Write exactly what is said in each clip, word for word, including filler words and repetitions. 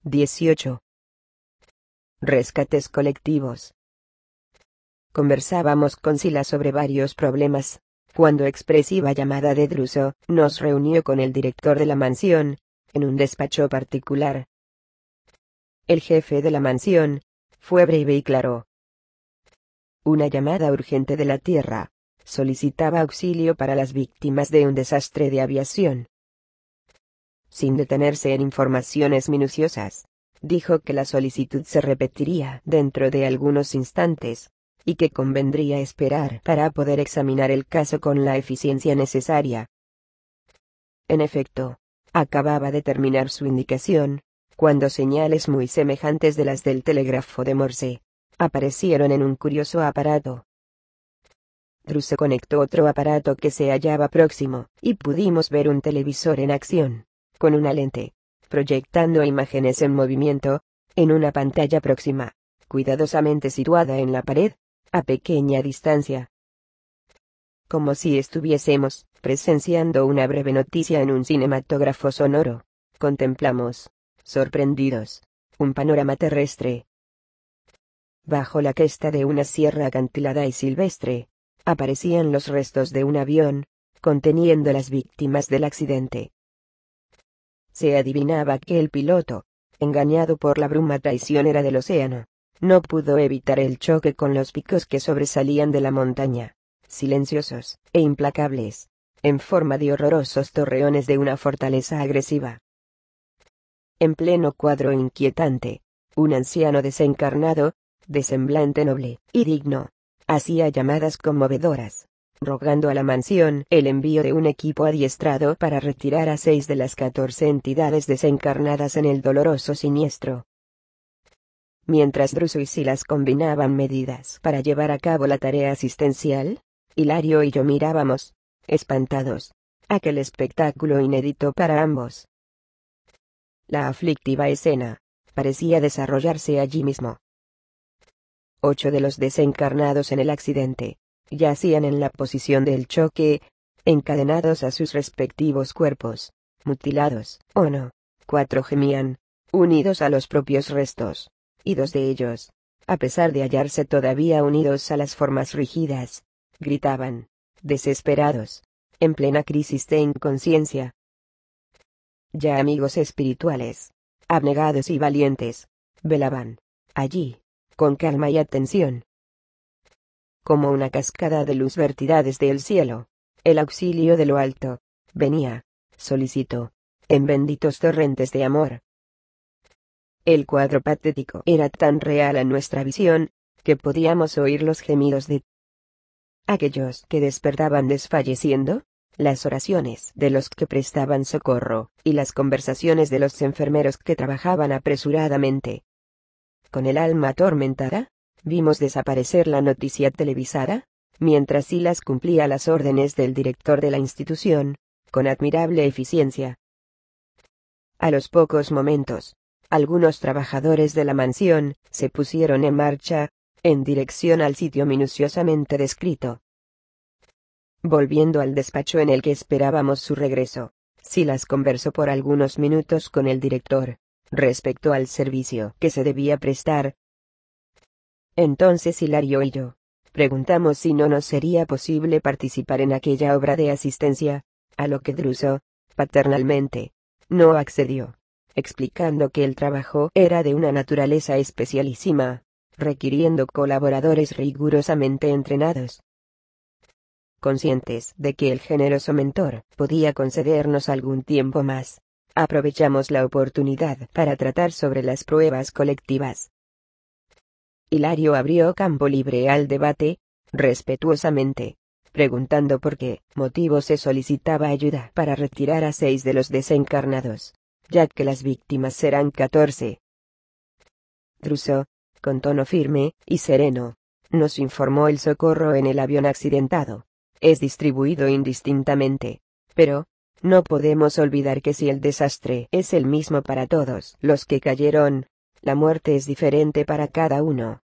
dieciocho. Rescates colectivos. Conversábamos con Sila sobre varios problemas, cuando expresiva llamada de Druso nos reunió con el director de la mansión, en un despacho particular. El jefe de la mansión fue breve y claro. Una llamada urgente de la Tierra solicitaba auxilio para las víctimas de un desastre de aviación. Sin detenerse en informaciones minuciosas, dijo que la solicitud se repetiría dentro de algunos instantes, y que convendría esperar para poder examinar el caso con la eficiencia necesaria. En efecto, acababa de terminar su indicación, cuando señales muy semejantes de las del telégrafo de Morse aparecieron en un curioso aparato. Druso conectó otro aparato que se hallaba próximo, y pudimos ver un televisor en acción, con una lente, proyectando imágenes en movimiento, en una pantalla próxima, cuidadosamente situada en la pared, a pequeña distancia. Como si estuviésemos presenciando una breve noticia en un cinematógrafo sonoro, contemplamos, sorprendidos, un panorama terrestre. Bajo la cresta de una sierra acantilada y silvestre, aparecían los restos de un avión, conteniendo las víctimas del accidente. Se adivinaba que el piloto, engañado por la bruma traicionera del océano, no pudo evitar el choque con los picos que sobresalían de la montaña, silenciosos e implacables, en forma de horrorosos torreones de una fortaleza agresiva. En pleno cuadro inquietante, un anciano desencarnado, de semblante noble y digno, hacía llamadas conmovedoras, rogando a la mansión el envío de un equipo adiestrado para retirar a seis de las catorce entidades desencarnadas en el doloroso siniestro. Mientras Druso y Silas combinaban medidas para llevar a cabo la tarea asistencial, Hilario y yo mirábamos, espantados, aquel espectáculo inédito para ambos. La aflictiva escena parecía desarrollarse allí mismo. Ocho de los desencarnados en el accidente yacían en la posición del choque, encadenados a sus respectivos cuerpos, mutilados o no. Cuatro gemían, unidos a los propios restos, y dos de ellos, a pesar de hallarse todavía unidos a las formas rígidas, gritaban, desesperados, en plena crisis de inconsciencia. Ya amigos espirituales, abnegados y valientes, velaban, allí, con calma y atención. Como una cascada de luz vertida desde el cielo, el auxilio de lo alto venía, solicitó, en benditos torrentes de amor. El cuadro patético era tan real a nuestra visión, que podíamos oír los gemidos de aquellos que despertaban desfalleciendo, las oraciones de los que prestaban socorro, y las conversaciones de los enfermeros que trabajaban apresuradamente. Con el alma atormentada, vimos desaparecer la noticia televisada, mientras Silas cumplía las órdenes del director de la institución, con admirable eficiencia. A los pocos momentos, algunos trabajadores de la mansión se pusieron en marcha, en dirección al sitio minuciosamente descrito. Volviendo al despacho en el que esperábamos su regreso, Silas conversó por algunos minutos con el director, respecto al servicio que se debía prestar. Entonces Hilario y yo preguntamos si no nos sería posible participar en aquella obra de asistencia, a lo que Druso, paternalmente, no accedió, explicando que el trabajo era de una naturaleza especialísima, requiriendo colaboradores rigurosamente entrenados. Conscientes de que el generoso mentor podía concedernos algún tiempo más, aprovechamos la oportunidad para tratar sobre las pruebas colectivas. Hilario abrió campo libre al debate, respetuosamente, preguntando por qué motivo se solicitaba ayuda para retirar a seis de los desencarnados, ya que las víctimas serán catorce. Druso, con tono firme y sereno, nos informó el socorro en el avión accidentado es distribuido indistintamente, pero no podemos olvidar que si el desastre es el mismo para todos los que cayeron, la muerte es diferente para cada uno.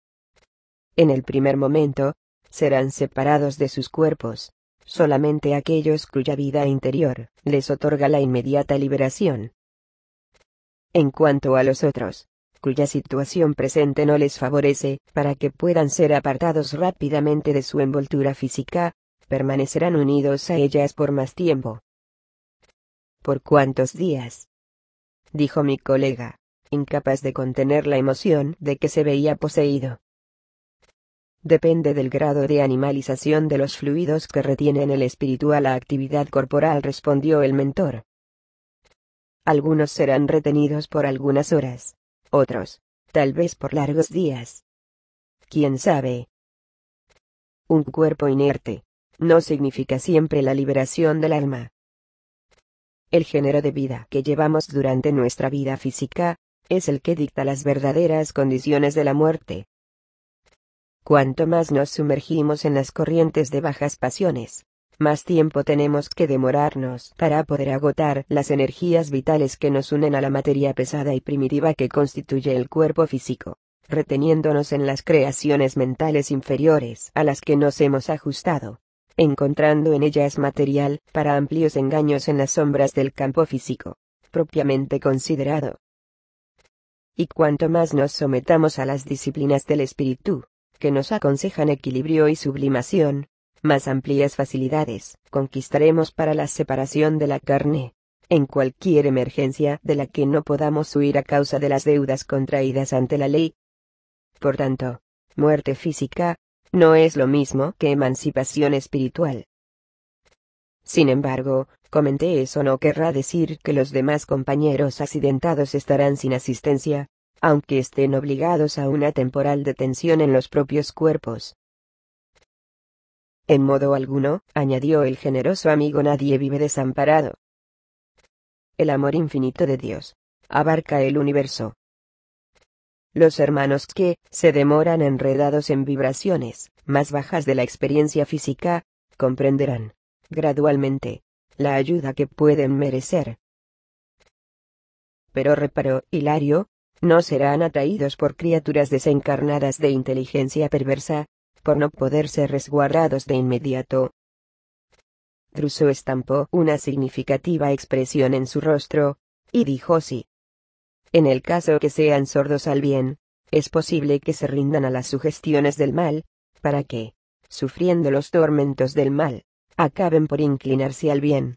En el primer momento, serán separados de sus cuerpos solamente aquellos cuya vida interior les otorga la inmediata liberación. En cuanto a los otros, cuya situación presente no les favorece, para que puedan ser apartados rápidamente de su envoltura física, permanecerán unidos a ellas por más tiempo. ¿Por cuántos días?, dijo mi colega, incapaz de contener la emoción de que se veía poseído. Depende del grado de animalización de los fluidos que retienen el espíritu a la actividad corporal, respondió el mentor. Algunos serán retenidos por algunas horas, otros, tal vez por largos días. ¿Quién sabe? Un cuerpo inerte no significa siempre la liberación del alma. El género de vida que llevamos durante nuestra vida física es el que dicta las verdaderas condiciones de la muerte. Cuanto más nos sumergimos en las corrientes de bajas pasiones, más tiempo tenemos que demorarnos para poder agotar las energías vitales que nos unen a la materia pesada y primitiva que constituye el cuerpo físico, reteniéndonos en las creaciones mentales inferiores a las que nos hemos ajustado, encontrando en ellas material para amplios engaños en las sombras del campo físico, propiamente considerado. Y cuanto más nos sometamos a las disciplinas del espíritu, que nos aconsejan equilibrio y sublimación, más amplias facilidades conquistaremos para la separación de la carne, en cualquier emergencia de la que no podamos huir a causa de las deudas contraídas ante la ley. Por tanto, muerte física no es lo mismo que emancipación espiritual. Sin embargo, comenté, eso no querrá decir que los demás compañeros accidentados estarán sin asistencia, aunque estén obligados a una temporal detención en los propios cuerpos. En modo alguno, añadió el generoso amigo, nadie vive desamparado. El amor infinito de Dios abarca el universo. Los hermanos que se demoran enredados en vibraciones más bajas de la experiencia física, comprenderán, gradualmente, la ayuda que pueden merecer. Pero reparó Hilario, no serán atraídos por criaturas desencarnadas de inteligencia perversa, por no poder ser resguardados de inmediato. Druso estampó una significativa expresión en su rostro, y dijo sí. En el caso que sean sordos al bien, es posible que se rindan a las sugestiones del mal, para que, sufriendo los tormentos del mal, acaben por inclinarse al bien.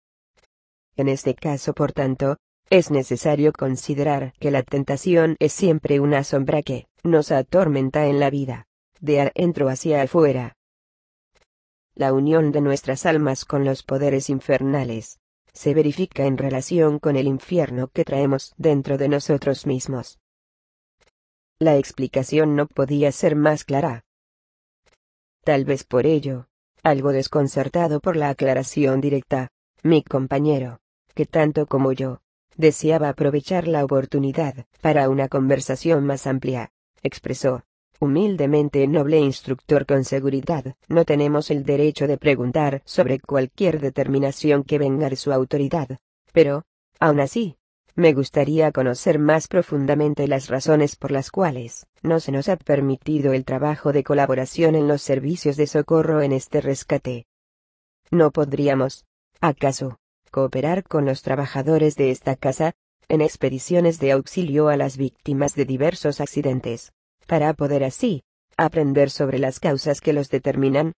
En este caso, por tanto, es necesario considerar que la tentación es siempre una sombra que nos atormenta en la vida, de adentro hacia afuera. La unión de nuestras almas con los poderes infernales se verifica en relación con el infierno que traemos dentro de nosotros mismos. La explicación no podía ser más clara. Tal vez por ello, algo desconcertado por la aclaración directa, mi compañero, que tanto como yo, deseaba aprovechar la oportunidad para una conversación más amplia, expresó: humildemente, noble instructor, con seguridad, no tenemos el derecho de preguntar sobre cualquier determinación que venga de su autoridad, pero, aun así, me gustaría conocer más profundamente las razones por las cuales no se nos ha permitido el trabajo de colaboración en los servicios de socorro en este rescate. ¿No podríamos, acaso, cooperar con los trabajadores de esta casa, en expediciones de auxilio a las víctimas de diversos accidentes, para poder así aprender sobre las causas que los determinan?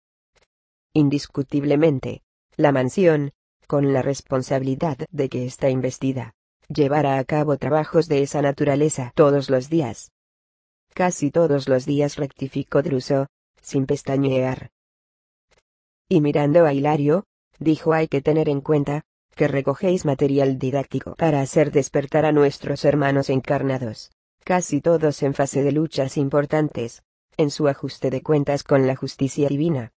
Indiscutiblemente, la mansión, con la responsabilidad de que está investida, llevará a cabo trabajos de esa naturaleza todos los días. Casi todos los días, rectificó Druso, sin pestañear. Y mirando a Hilario, dijo: hay que tener en cuenta que recogéis material didáctico para hacer despertar a nuestros hermanos encarnados, casi todos en fase de luchas importantes, en su ajuste de cuentas con la justicia divina.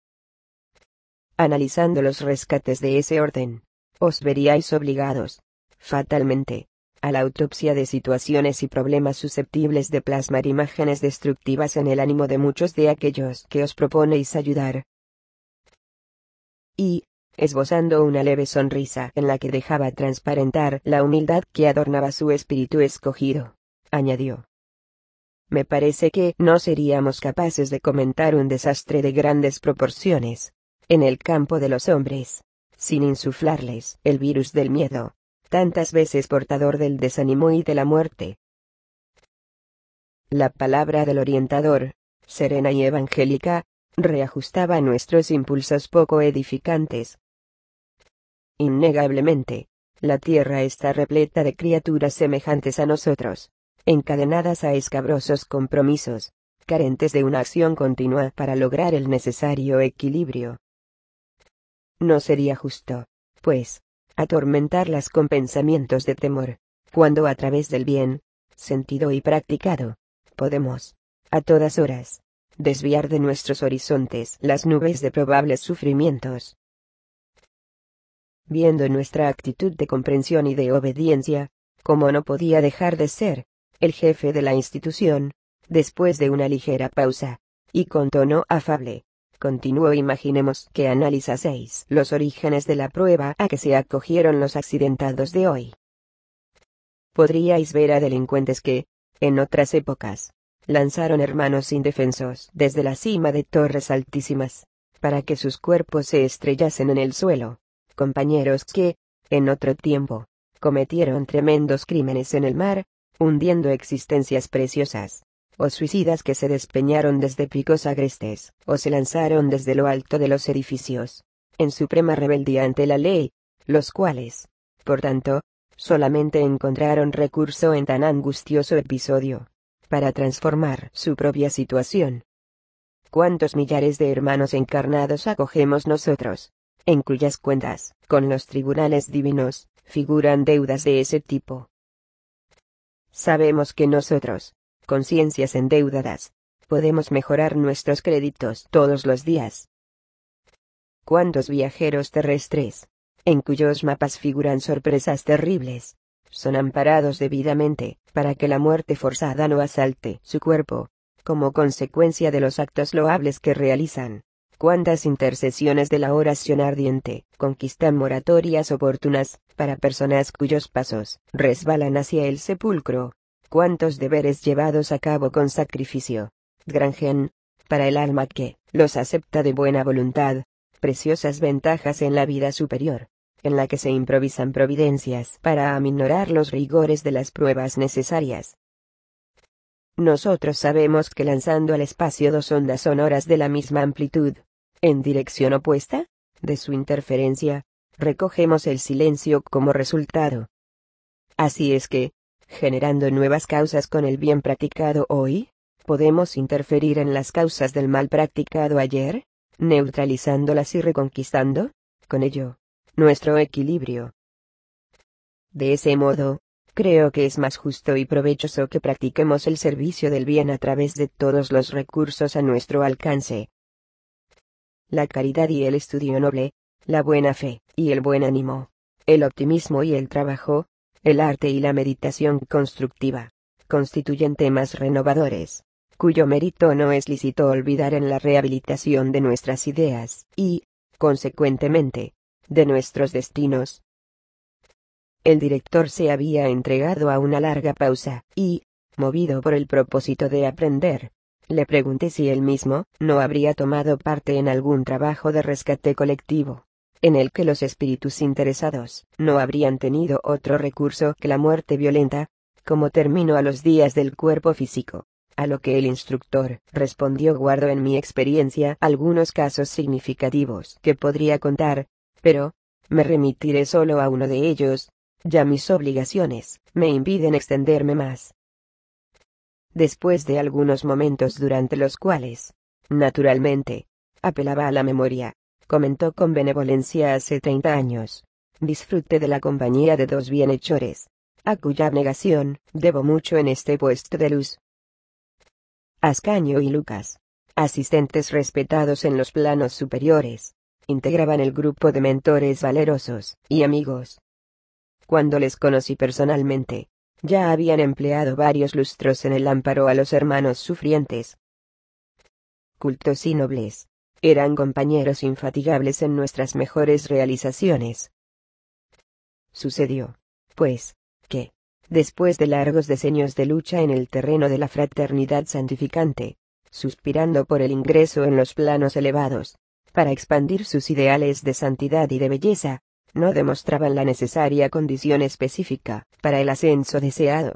Analizando los rescates de ese orden, os veríais obligados, fatalmente, a la autopsia de situaciones y problemas susceptibles de plasmar imágenes destructivas en el ánimo de muchos de aquellos que os proponéis ayudar. Y, esbozando una leve sonrisa en la que dejaba transparentar la humildad que adornaba su espíritu escogido, añadió: me parece que no seríamos capaces de comentar un desastre de grandes proporciones en el campo de los hombres, sin insuflarles el virus del miedo, tantas veces portador del desánimo y de la muerte. La palabra del orientador, serena y evangélica, reajustaba nuestros impulsos poco edificantes. Innegablemente, la tierra está repleta de criaturas semejantes a nosotros, encadenadas a escabrosos compromisos, carentes de una acción continua para lograr el necesario equilibrio. No sería justo, pues, atormentarlas con pensamientos de temor, cuando a través del bien, sentido y practicado, podemos, a todas horas, desviar de nuestros horizontes las nubes de probables sufrimientos. Viendo nuestra actitud de comprensión y de obediencia, como no podía dejar de ser, el jefe de la institución, después de una ligera pausa, y con tono afable, continuó: imaginemos que analizaseis los orígenes de la prueba a que se acogieron los accidentados de hoy. Podríais ver a delincuentes que, en otras épocas, lanzaron hermanos indefensos desde la cima de torres altísimas, para que sus cuerpos se estrellasen en el suelo, compañeros que, en otro tiempo, cometieron tremendos crímenes en el mar, hundiendo existencias preciosas, o suicidas que se despeñaron desde picos agrestes, o se lanzaron desde lo alto de los edificios, en suprema rebeldía ante la ley, los cuales, por tanto, solamente encontraron recurso en tan angustioso episodio, para transformar su propia situación. ¿Cuántos millares de hermanos encarnados acogemos nosotros, en cuyas cuentas, con los tribunales divinos, figuran deudas de ese tipo? Sabemos que nosotros, conciencias endeudadas, podemos mejorar nuestros créditos todos los días. ¿Cuántos viajeros terrestres, en cuyos mapas figuran sorpresas terribles, son amparados debidamente, para que la muerte forzada no asalte su cuerpo, como consecuencia de los actos loables que realizan? ¿Cuántas intercesiones de la oración ardiente conquistan moratorias oportunas para personas cuyos pasos resbalan hacia el sepulcro? ¿Cuántos deberes llevados a cabo con sacrificio, granjean, para el alma que los acepta de buena voluntad, preciosas ventajas en la vida superior, en la que se improvisan providencias para aminorar los rigores de las pruebas necesarias? Nosotros sabemos que lanzando al espacio dos ondas sonoras de la misma amplitud, en dirección opuesta, de su interferencia, recogemos el silencio como resultado. Así es que, generando nuevas causas con el bien practicado hoy, podemos interferir en las causas del mal practicado ayer, neutralizándolas y reconquistando, con ello, nuestro equilibrio. De ese modo, creo que es más justo y provechoso que practiquemos el servicio del bien a través de todos los recursos a nuestro alcance. La caridad y el estudio noble, la buena fe y el buen ánimo, el optimismo y el trabajo, el arte y la meditación constructiva, constituyen temas renovadores, cuyo mérito no es lícito olvidar en la rehabilitación de nuestras ideas, y, consecuentemente, de nuestros destinos. El director se había entregado a una larga pausa, y, movido por el propósito de aprender, le pregunté si él mismo no habría tomado parte en algún trabajo de rescate colectivo, en el que los espíritus interesados no habrían tenido otro recurso que la muerte violenta, como término a los días del cuerpo físico. A lo que el instructor respondió: guardo en mi experiencia algunos casos significativos que podría contar, pero me remitiré solo a uno de ellos, ya mis obligaciones me impiden extenderme más. Después de algunos momentos durante los cuales, naturalmente, apelaba a la memoria, comentó con benevolencia: hace treinta años, disfruté de la compañía de dos bienhechores, a cuya abnegación debo mucho en este puesto de luz. Ascanio y Lucas, asistentes respetados en los planos superiores, integraban el grupo de mentores valerosos y amigos. Cuando les conocí personalmente, ya habían empleado varios lustros en el amparo a los hermanos sufrientes. Cultos y nobles, eran compañeros infatigables en nuestras mejores realizaciones. Sucedió, pues, que, después de largos decenios de lucha en el terreno de la fraternidad santificante, suspirando por el ingreso en los planos elevados, para expandir sus ideales de santidad y de belleza, no demostraban la necesaria condición específica para el ascenso deseado.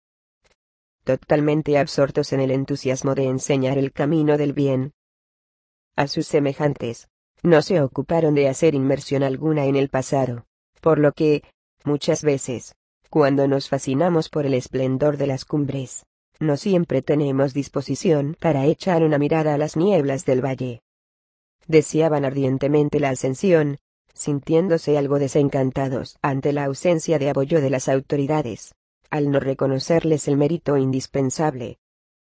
Totalmente absortos en el entusiasmo de enseñar el camino del bien a sus semejantes, no se ocuparon de hacer inmersión alguna en el pasado, por lo que, muchas veces, cuando nos fascinamos por el esplendor de las cumbres, no siempre tenemos disposición para echar una mirada a las nieblas del valle. Deseaban ardientemente la ascensión, sintiéndose algo desencantados ante la ausencia de apoyo de las autoridades, al no reconocerles el mérito indispensable.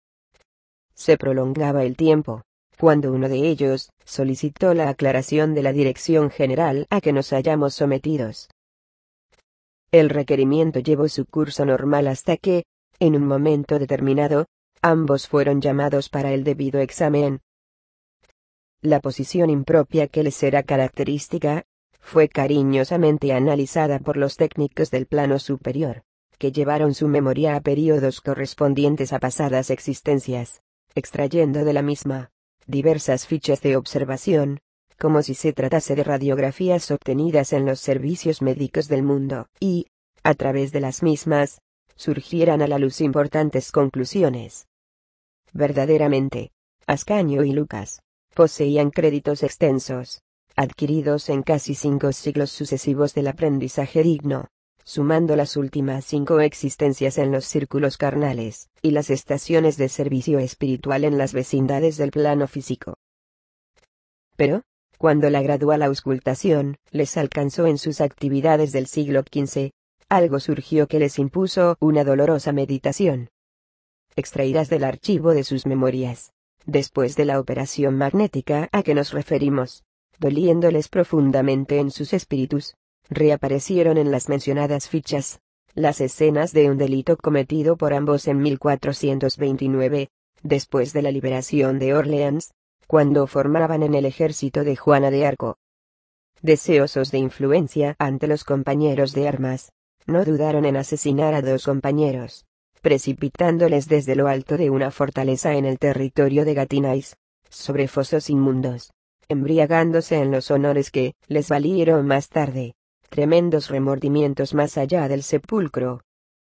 Se prolongaba el tiempo, cuando uno de ellos solicitó la aclaración de la dirección general a que nos hallamos sometidos. El requerimiento llevó su curso normal hasta que, en un momento determinado, ambos fueron llamados para el debido examen. La posición impropia que les era característica, fue cariñosamente analizada por los técnicos del plano superior, que llevaron su memoria a períodos correspondientes a pasadas existencias, extrayendo de la misma diversas fichas de observación, como si se tratase de radiografías obtenidas en los servicios médicos del mundo, y, a través de las mismas, surgieran a la luz importantes conclusiones. Verdaderamente, Ascanio y Lucas poseían créditos extensos, adquiridos en casi cinco siglos sucesivos del aprendizaje digno, sumando las últimas cinco existencias en los círculos carnales, y las estaciones de servicio espiritual en las vecindades del plano físico. Pero, cuando la gradual auscultación les alcanzó en sus actividades del siglo quince, algo surgió que les impuso una dolorosa meditación. Extraídas del archivo de sus memorias, después de la operación magnética a que nos referimos, doliéndoles profundamente en sus espíritus, reaparecieron en las mencionadas fichas las escenas de un delito cometido por ambos en mil cuatrocientos veintinueve, después de la liberación de Orleans, cuando formaban en el ejército de Juana de Arco. Deseosos de influencia ante los compañeros de armas, no dudaron en asesinar a dos compañeros, precipitándoles desde lo alto de una fortaleza en el territorio de Gatineis, sobre fosos inmundos, embriagándose en los honores que les valieron más tarde tremendos remordimientos más allá del sepulcro.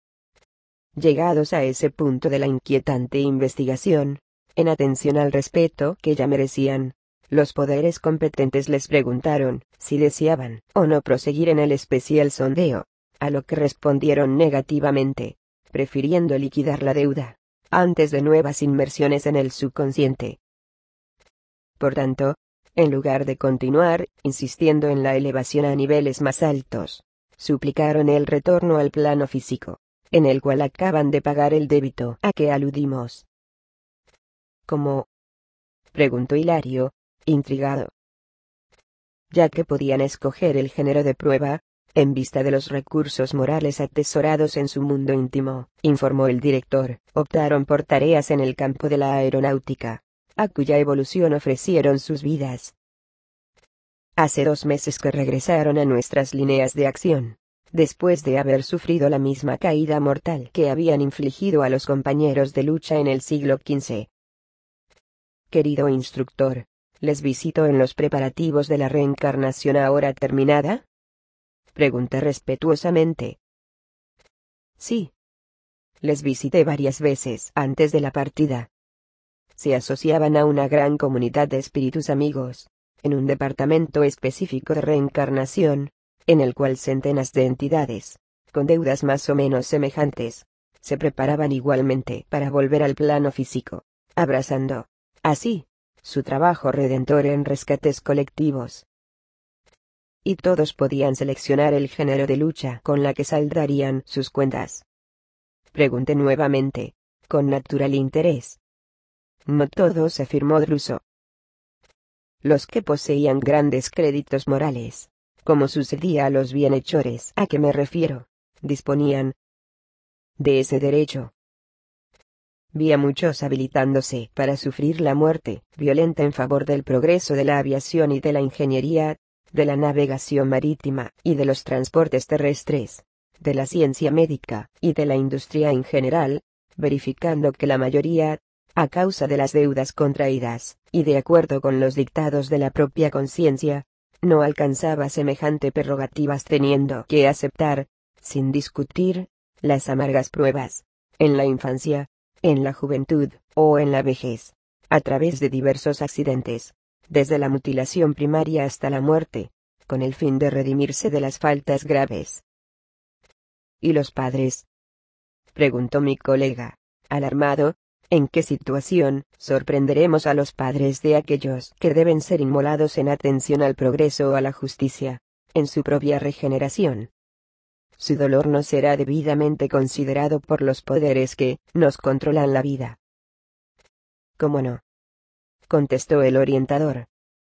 Llegados a ese punto de la inquietante investigación, en atención al respeto que ya merecían, los poderes competentes les preguntaron si deseaban o no proseguir en el especial sondeo, a lo que respondieron negativamente, prefiriendo liquidar la deuda antes de nuevas inmersiones en el subconsciente. Por tanto, en lugar de continuar insistiendo en la elevación a niveles más altos, suplicaron el retorno al plano físico, en el cual acaban de pagar el débito a que aludimos. ¿Cómo?, preguntó Hilario, intrigado. Ya que podían escoger el género de prueba, en vista de los recursos morales atesorados en su mundo íntimo, informó el director, optaron por tareas en el campo de la aeronáutica, a cuya evolución ofrecieron sus vidas. Hace dos meses que regresaron a nuestras líneas de acción, después de haber sufrido la misma caída mortal que habían infligido a los compañeros de lucha en el siglo quince. Querido instructor, ¿les visito en los preparativos de la reencarnación ahora terminada?, pregunté respetuosamente. Sí. Les visité varias veces antes de la partida. Se asociaban a una gran comunidad de espíritus amigos, en un departamento específico de reencarnación, en el cual centenas de entidades, con deudas más o menos semejantes, se preparaban igualmente para volver al plano físico, abrazando, así, su trabajo redentor en rescates colectivos. Y todos podían seleccionar el género de lucha con la que saldarían sus cuentas. Pregunté nuevamente, con natural interés. No todos, afirmó Druso. Los que poseían grandes créditos morales, como sucedía a los bienhechores a que me refiero, disponían de ese derecho. Vi a muchos habilitándose para sufrir la muerte violenta en favor del progreso de la aviación y de la ingeniería, de la navegación marítima y de los transportes terrestres, de la ciencia médica y de la industria en general, verificando que la mayoría, a causa de las deudas contraídas, y de acuerdo con los dictados de la propia conciencia, no alcanzaba semejante prerrogativas teniendo que aceptar, sin discutir, las amargas pruebas, en la infancia, en la juventud, o en la vejez, a través de diversos accidentes, desde la mutilación primaria hasta la muerte, con el fin de redimirse de las faltas graves. ¿Y los padres?, preguntó mi colega, alarmado. ¿En qué situación sorprenderemos a los padres de aquellos que deben ser inmolados en atención al progreso o a la justicia, en su propia regeneración? Su dolor no será debidamente considerado por los poderes que nos controlan la vida. ¿Cómo no?, contestó el orientador.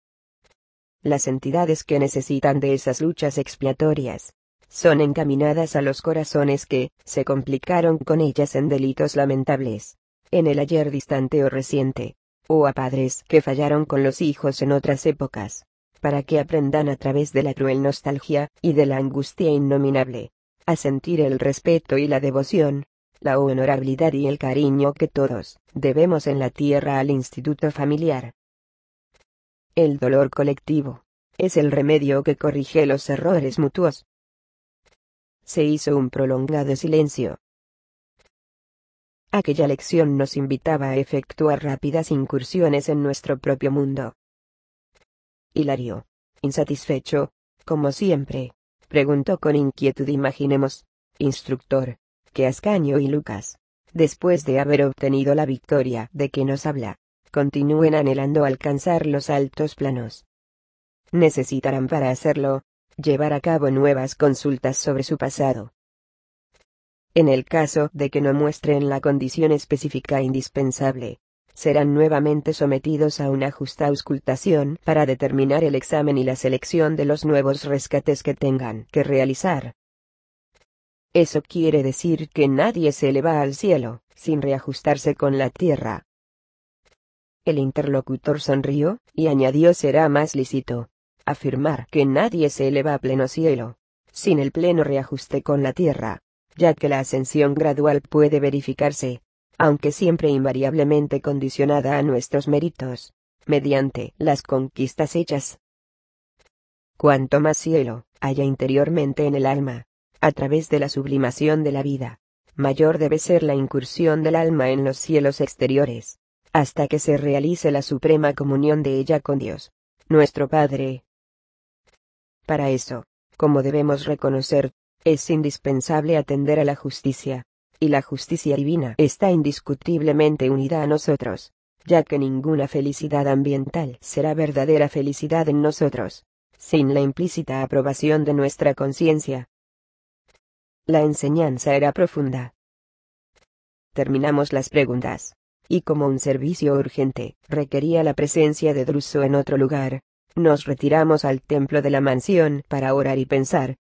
Las entidades que necesitan de esas luchas expiatorias son encaminadas a los corazones que se complicaron con ellas en delitos lamentables, en el ayer distante o reciente, o a padres que fallaron con los hijos en otras épocas, para que aprendan a través de la cruel nostalgia y de la angustia innominable, a sentir el respeto y la devoción, la honorabilidad y el cariño que todos debemos en la tierra al instituto familiar. El dolor colectivo es el remedio que corrige los errores mutuos. Se hizo un prolongado silencio. Aquella lección nos invitaba a efectuar rápidas incursiones en nuestro propio mundo. Hilario, insatisfecho, como siempre, preguntó con inquietud. Imaginemos, instructor, que Ascanio y Lucas, después de haber obtenido la victoria de que nos habla, continúen anhelando alcanzar los altos planos. Necesitarán para hacerlo, llevar a cabo nuevas consultas sobre su pasado. En el caso de que no muestren la condición específica indispensable, serán nuevamente sometidos a una justa auscultación para determinar el examen y la selección de los nuevos rescates que tengan que realizar. Eso quiere decir que nadie se eleva al cielo, sin reajustarse con la tierra. El interlocutor sonrió, y añadió: será más lícito afirmar que nadie se eleva a pleno cielo, sin el pleno reajuste con la tierra, ya que la ascensión gradual puede verificarse, aunque siempre invariablemente condicionada a nuestros méritos, mediante las conquistas hechas. Cuanto más cielo haya interiormente en el alma, a través de la sublimación de la vida, mayor debe ser la incursión del alma en los cielos exteriores, hasta que se realice la suprema comunión de ella con Dios, nuestro Padre. Para eso, como debemos reconocer, es indispensable atender a la justicia, y la justicia divina está indiscutiblemente unida a nosotros, ya que ninguna felicidad ambiental será verdadera felicidad en nosotros, sin la implícita aprobación de nuestra conciencia. La enseñanza era profunda. Terminamos las preguntas, y como un servicio urgente requería la presencia de Druso en otro lugar, nos retiramos al templo de la mansión para orar y pensar,